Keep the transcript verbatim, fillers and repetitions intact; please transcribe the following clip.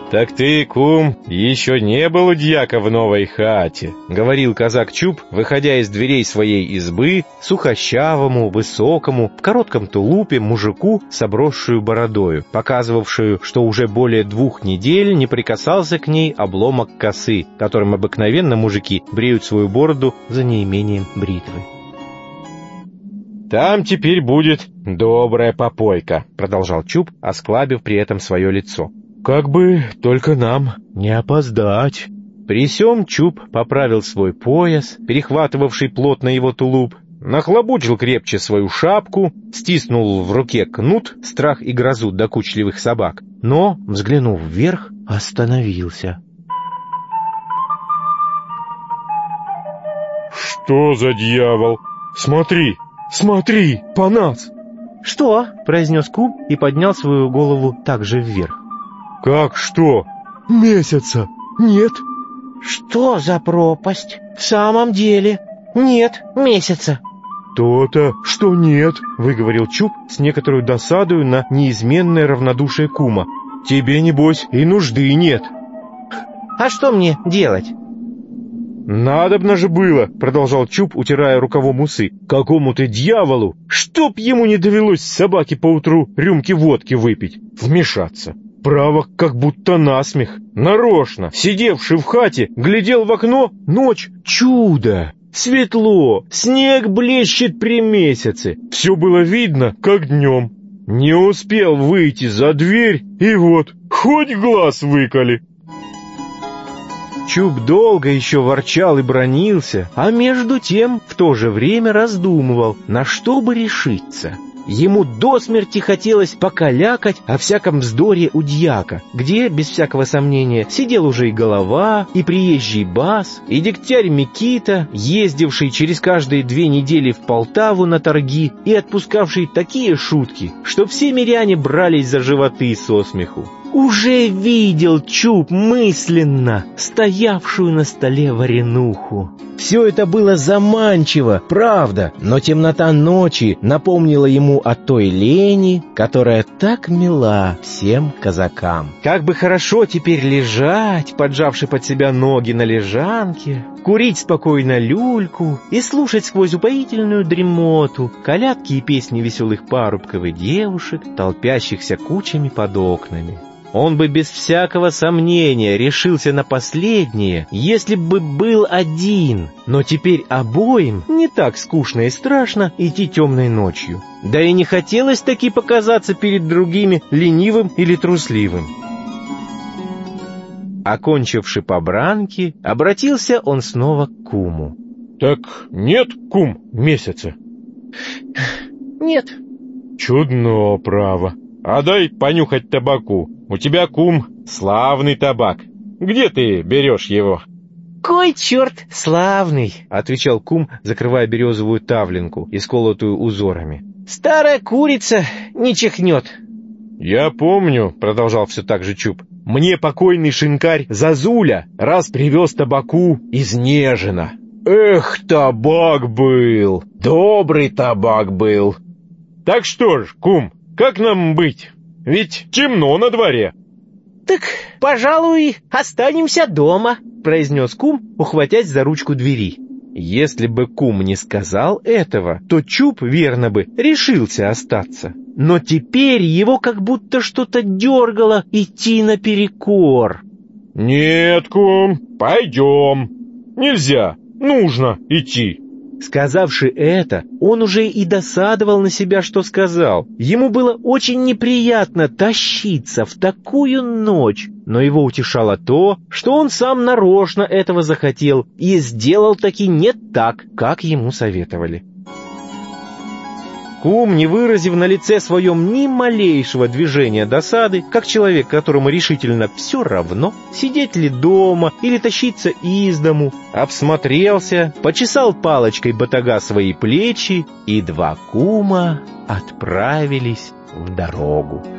«Так ты, кум, еще не был у дьяка в новой хате», — говорил казак Чуб, выходя из дверей своей избы сухощавому, высокому, в коротком тулупе мужику с обросшую бородою, показывавшую, что уже более двух недель не прикасался к ней обломок косы, которым обыкновенно мужики бреют свою бороду за неимением бритвы. «Там теперь будет добрая попойка», — продолжал Чуб, осклабив при этом свое лицо. «Как бы только нам не опоздать». При сём Чуб поправил свой пояс, перехватывавший плотно его тулуп, нахлобучил крепче свою шапку, стиснул в руке кнут, страх и грозу докучливых собак, но, взглянув вверх, остановился. «Что за дьявол? Смотри, смотри, по нас!» «Что?» — произнес Кум и поднял свою голову также вверх. «Как что? Месяца нет?» «Что за пропасть? В самом деле нет месяца». «То-то, что нет», — выговорил Чуб с некоторой досадою на неизменное равнодушие Кума. «Тебе, небось, и нужды нет». «А что мне делать?» «Надобно же было», — продолжал Чуб, утирая рукавом усы, «какому-то дьяволу, чтоб ему не довелось собаке поутру рюмки водки выпить, вмешаться. Право, как будто насмех. Нарочно, сидевший в хате, глядел в окно, ночь, чудо! Светло, снег блещет при месяце. Все было видно, как днем. Не успел выйти за дверь, и вот, хоть глаз выколи». Чуб долго еще ворчал и бранился, а между тем в то же время раздумывал, на что бы решиться. Ему до смерти хотелось покалякать о всяком вздоре у дьяка, где, без всякого сомнения, сидел уже и голова, и приезжий бас, и дегтярь Микита, ездивший через каждые две недели в Полтаву на торги и отпускавший такие шутки, что все миряне брались за животы со смеху. Уже видел Чуб мысленно стоявшую на столе варенуху. Все это было заманчиво, правда, но темнота ночи напомнила ему о той лени, которая так мила всем казакам. Как бы хорошо теперь лежать, поджавши под себя ноги на лежанке, курить спокойно люльку и слушать сквозь упоительную дремоту колядки и песни веселых парубков и девушек, толпящихся кучами под окнами. Он бы без всякого сомнения решился на последнее, если бы был один, но теперь обоим не так скучно и страшно идти темной ночью. Да и не хотелось таки показаться перед другими ленивым или трусливым. Окончивши побранки, обратился он снова к Куму. «Так нет, кум, месяца?» «Нет». «Чудно, право. А дай понюхать табаку. У тебя, кум, славный табак. Где ты берешь его?» «Кой черт славный!» — отвечал Кум, закрывая березовую тавленку, исколотую узорами. «Старая курица не чихнет». «Я помню», — продолжал все так же Чуб, «мне покойный шинкарь Зазуля раз привез табаку из Нежина. Эх, табак был! Добрый табак был!» «Так что ж, кум, как нам быть? Ведь темно на дворе». «Так, пожалуй, останемся дома», — произнес Кум, ухватясь за ручку двери. Если бы Кум не сказал этого, то Чуб, верно бы, решился остаться. Но теперь его как будто что-то дергало идти наперекор. «Нет, кум, пойдем. Нельзя, нужно идти». Сказавши это, он уже и досадовал на себя, что сказал. Ему было очень неприятно тащиться в такую ночь, но его утешало то, что он сам нарочно этого захотел и сделал таки не так, как ему советовали. Кум, не выразив на лице своем ни малейшего движения досады, как человек, которому решительно все равно, сидеть ли дома или тащиться из дому, обсмотрелся, почесал палочкой батага свои плечи, и два кума отправились в дорогу.